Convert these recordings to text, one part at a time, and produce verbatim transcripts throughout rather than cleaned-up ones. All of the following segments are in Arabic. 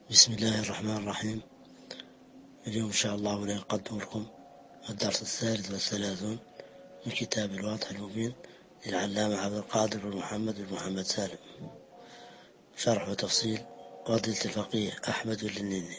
بسم الله الرحمن الرحيم. اليوم إن شاء الله نقدم لكم الدرس الثالث والثلاثون من كتاب الواضح المبين للعلامة عبد القادر بن محمد بن محمد سالم، شرح وتفصيل فضيلة الفقيه أحمد اللنيني.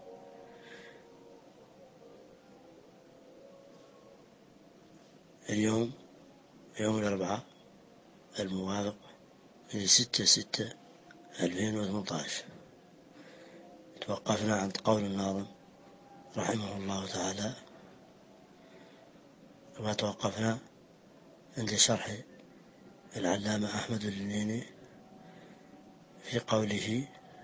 اليوم يوم الأربعاء الموافق لستة ستة ألفين وثمانية عشر. توقفنا عند قول الناظم رحمه الله تعالى، كما توقفنا عند شرح العلامة أحمد اللنيني في قوله: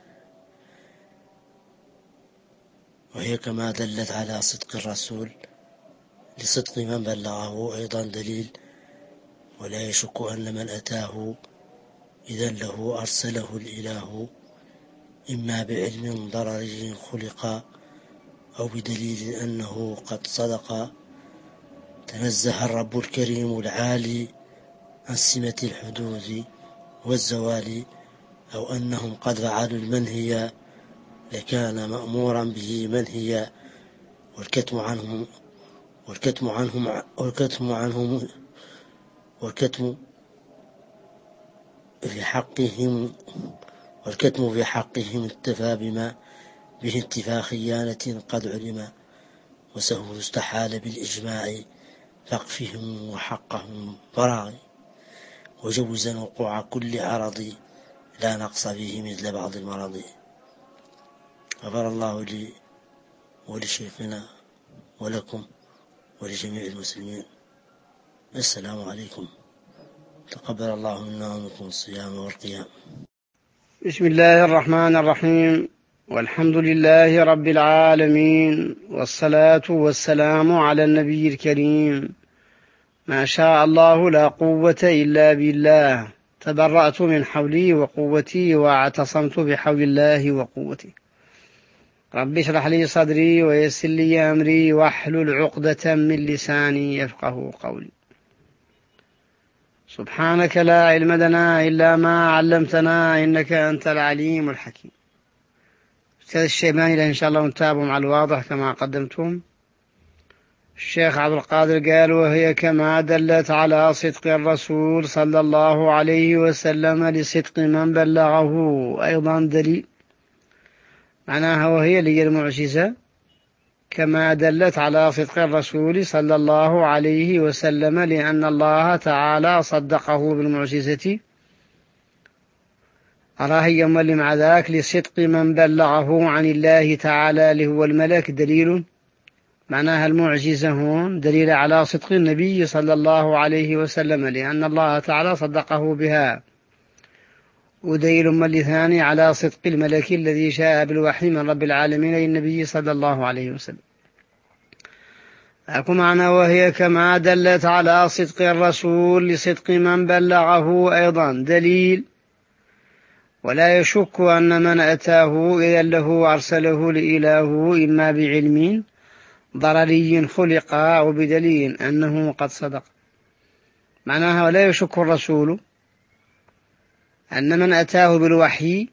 وهي كما دلت على صدق الرسول لصدق من بلغه أيضا دليل، ولا يشك أن من أتاه إذا له أرسله الإله، إما بعلم ضرري خلق أو بدليل أنه قد صدق. تنزه الرب الكريم العالي عن سمة الحدوث والزوال، أو أنهم قد فعلوا المنهي لكان مأمورا به منهيا. والكتم عنهم والكتم عنهم والكتم عنهم والكتم في حقهم والكتم في حقهم اكتفى بما به انتفاء خيانة قد علم، وسهو استحال بالإجماع فقفهم وحقهم فراغ، وجوزا وقوع كل عرض لا نقص فيه مثل بعض المرض. غفر الله لي ولشيخنا ولكم ولجميع المسلمين. السلام عليكم، تقبل الله منا ومنكم الصيام والقيام. بسم الله الرحمن الرحيم، والحمد لله رب العالمين، والصلاة والسلام على النبي الكريم. ما شاء الله لا قوة إلا بالله، تبرأت من حولي وقوتي واعتصمت بحول الله وقوتي. رب اشرح لي صدري ويسر لي أمري واحلل عقدة من لساني يفقه قولي. سبحانك لا علم لنا إلا ما علمتنا إنك أنت العليم الحكيم. أستاذ الشيباني إن شاء الله نتابع مع الواضح كما قدمتم. الشيخ عبد القادر قال: وهي كما دلت على صدق الرسول صلى الله عليه وسلم لصدق من بلغه أيضا دليل. معناها وهي لي المعجزة كما دلت على صدق الرسول صلى الله عليه وسلم، لأن الله تعالى صدقه بالمعجزة. أراه يوم اللي مع ذاك لصدق من بلغه عن الله تعالى اللي هو الملك دليل. معناها المعجزة هون دليل على صدق النبي صلى الله عليه وسلم، لأن الله تعالى صدقه بها. ودليل من ثاني على صدق الملك الذي شاء بالوحي من رب العالمين للنبي صلى الله عليه وسلم. أكو معنى وهي كما دلت على صدق الرسول لصدق من بلغه أيضا دليل، ولا يشك أن من أتاه إذا له أرسله لإله، إما بعلم ضرري خلق أو بدليل أنه قد صدق. معناها ولا يشك الرسول أن من أتاه بالوحي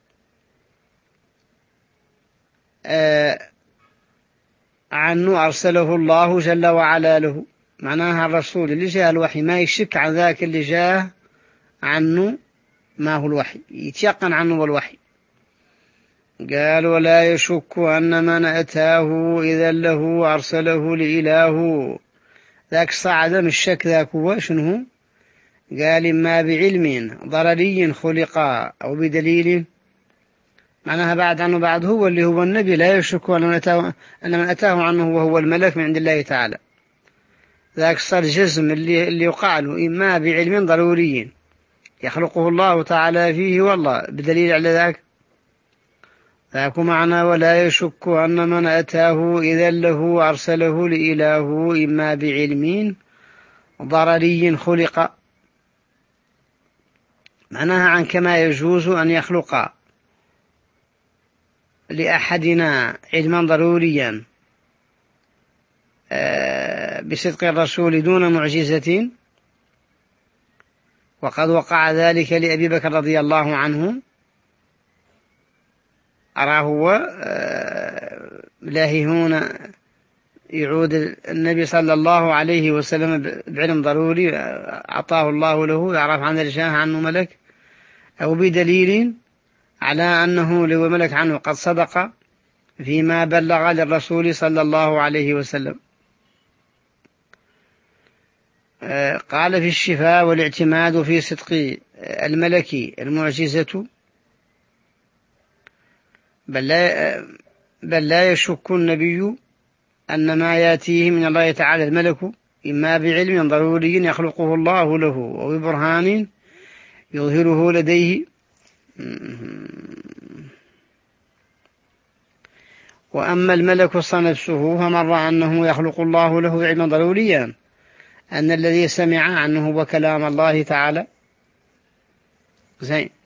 آه عنه أرسله الله جل وعلا له. معناها الرسول اللي جاء الوحي ما يشك عن ذاك اللي جاء عنه ما هو الوحي، يتيقن عنه والوحي. قال: ولا يشك أن من أتاه إذا له أرسله لإله. ذاك صعد من الشك، ذاك هو شنو؟ قال: إما بعلم ضرري خلق أو بدليل. معناها بعد عنه بعد هو اللي هو النبي، لا يشك أن من أتاه, أن من أتاه عنه وهو الملك من عند الله تعالى. ذاك صار جزم اللي, اللي يقع له إما بعلم ضروري يخلقه الله تعالى فيه والله بدليل على ذاك. ذاك معنى ولا يشك أن من أتاه إذا له أرسله لإله، إما بعلم ضرري خلق. معناها عن كما يجوز أن يخلق لأحدنا علما ضروريا بصدق الرسول دون معجزة، وقد وقع ذلك لأبي بكر رضي الله عنه، أراه هو لاهي هنا يعود النبي صلى الله عليه وسلم بعلم ضروري أعطاه الله له يعرف عن الجاه عنه ملك، أو بدليل على أنه لو ملك عنه قد صدق فيما بلغ للرسول صلى الله عليه وسلم. قال في الشفاء والاعتماد في صدق الملك المعجزة، بل لا, بل لا يشك النبي أن ما يأتيه من الله تعالى الملك إما بعلم ضروري يخلقه الله له أو ببرهان يظهره لديه. وأما الملك نفسه فمر أنه يخلق الله له علما ضروريا أن الذي سمع عنه وكلام الله تعالى. زين.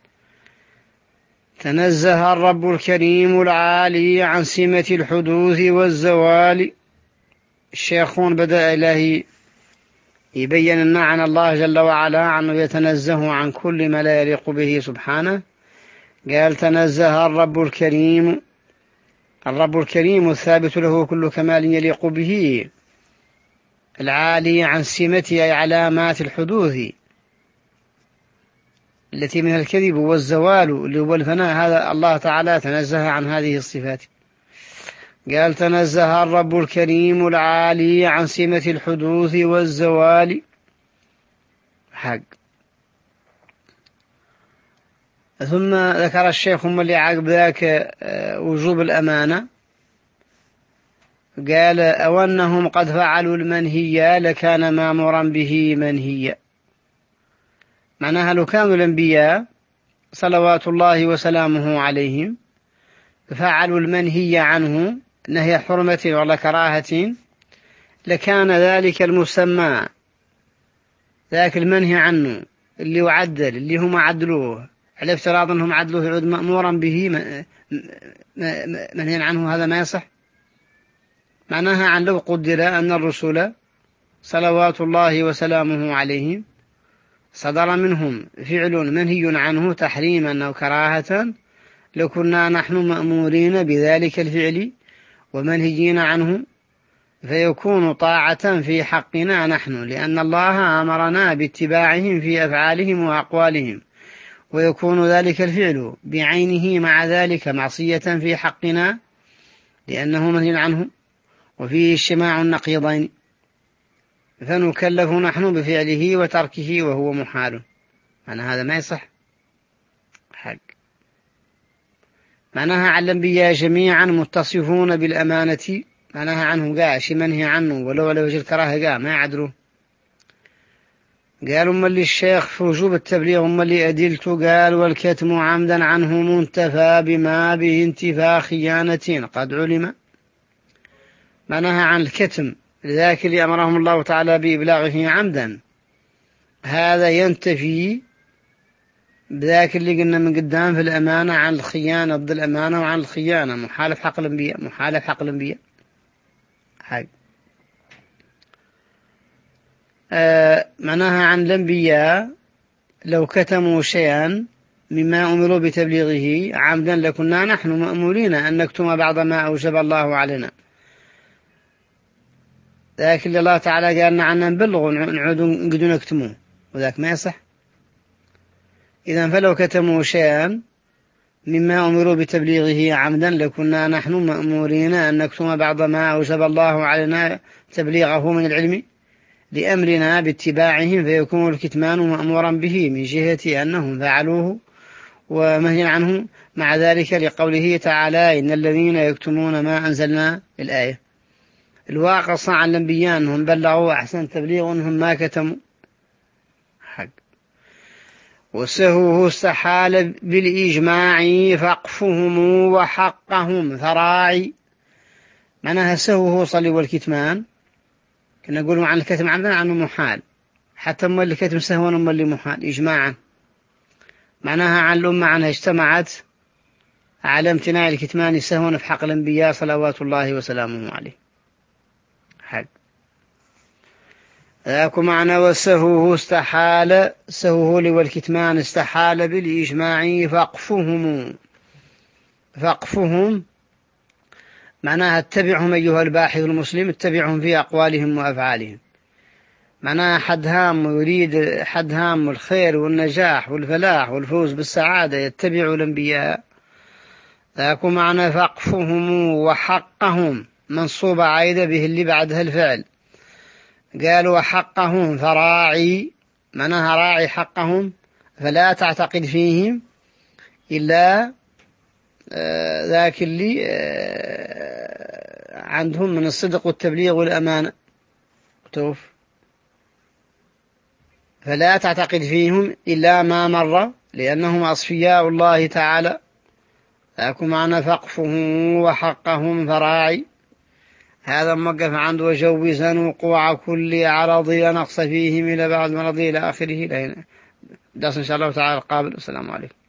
تنزه الرب الكريم العالي عن سمة الحدوث والزوال. الشيخون بدأ إلهي يبين لنا عن الله جل وعلا عنه يتنزه عن كل ما لا يليق به سبحانه. قال تنزه الرب الكريم، الرب الكريم الثابت له كل كمال يليق به، العالي عن سمته أي علامات الحدوث التي من الكذب والزوال اللي هو الفناء، هذا الله تعالى تنزه عن هذه الصفات. قال تنزه الرب الكريم العالي عن سمة الحدوث والزوال. حق. ثم ذكر الشيخ هم اللي عقب ذاك وجوب الأمانة. قال أو أنهم قد فعلوا المنهية لكان مامورا به منهيا. معناها لو كانوا الأنبياء صلوات الله وسلامه عليهم فعلوا المنهي عنه نهي حرمة ولا كراهة لكان ذلك المسمى ذاك المنهي عنه اللي يعدل اللي هم عدلوه على افتراض أنهم عدلوه يعود مأمورا به منهي عنه، هذا ما يصح. معناها عن لو قدر أن الرسل صلوات الله وسلامه عليهم صدر منهم فعل منهي عنه تحريما أو كراهة لكنا نحن مأمورين بذلك الفعل ومنهيين عنه، فيكون طاعة في حقنا نحن لأن الله أمرنا باتباعهم في أفعالهم وأقوالهم، ويكون ذلك الفعل بعينه مع ذلك معصية في حقنا لأنه منهي عنه وفيه اجتماع النقيضين، فنكلف نحن بفعله وتركه وهو محال. معنى هذا ما يصح. حق. معناها على الأنبياء جميعا متصفون بالأمانة، معناها عنه قاع شي منهي عنه ولو على وجه الكراهة قاع ما يعدلوا. قالوا أما اللي الشيخ في وجوب التبليغ أما اللي أدلته قال والكتم عمدا عنه منتفى بما به انتفى خيانة قد علم. معناها عن الكتم لذلك اللي أمرهم الله تعالى بإبلاغه عمدا هذا ينتفي بذاك اللي قلنا من قدام في الأمانة عن الخيانة ضد الأمانة وعن الخيانة محالف حق الأنبياء محالف حق الأنبياء. حق. آه معناها عن الأنبياء لو كتموا شيئا مما أمروا بتبليغه عمدا لكنا نحن مأمورين أن نكتم بعض ما أوجب الله علينا، ذاك اللي الله تعالى قالنا عنه نبلغ نعود نقدر نكتموه وذاك ما يصح. إذن فلو كتموا شيئا مما أمروا بتبليغه عمدا لكنا نحن مأمورين أن نكتم بعض ما أوجب الله علينا تبليغه من العلم لأمرنا باتباعهم، فيكون الكتمان مأمورا به من جهة أنهم فعلوه ومهي عنه، مع ذلك لقوله تعالى إن الذين يكتمون ما أنزلنا الآية. الواقع صنع الأنبياء أنهم بلغوا أحسن تبليغ أنهم ما كتموا. حق. وسهوه استحال بالإجماع فقفهم وحقهم ذراعي. معناها سهوه صلي والكتمان كنا نقول عن الكتم عمدا عنه محال، حتى أما اللي كتم سهوا أما اللي محال إجماعا. معناها عن الأمة عنها اجتمعت على امتناع الكتمان سهوا في حق الأنبياء صلوات الله وسلامه عليه. حق. ذاك معنى وسهوه استحال سهوه والكتمان استحال بالإجماع فقفهم. فقفهم معناها اتبعهم أيها الباحث المسلم، اتبعهم في أقوالهم وأفعالهم. معناها حد هام يريد حد هام الخير والنجاح والفلاح والفوز بالسعادة يتبع الأنبياء. ذاك معنى فقفهم وحقهم منصوبة عايدة به اللي بعدها الفعل. قالوا وحقهم فراعي، معناها راعي حقهم فلا تعتقد فيهم إلا ذاك اللي عندهم من الصدق والتبليغ والأمانة. توف فلا تعتقد فيهم إلا ما مر لأنهم أصفياء الله تعالى. ذاك معنى فقفهم وحقهم فراعي. هذا موقف عنده وجوزا وقوع كل عرض لا نقص فيهم إلى بعد مرضي إلى آخره. درس إن شاء الله تعالى قابل. والسلام عليكم.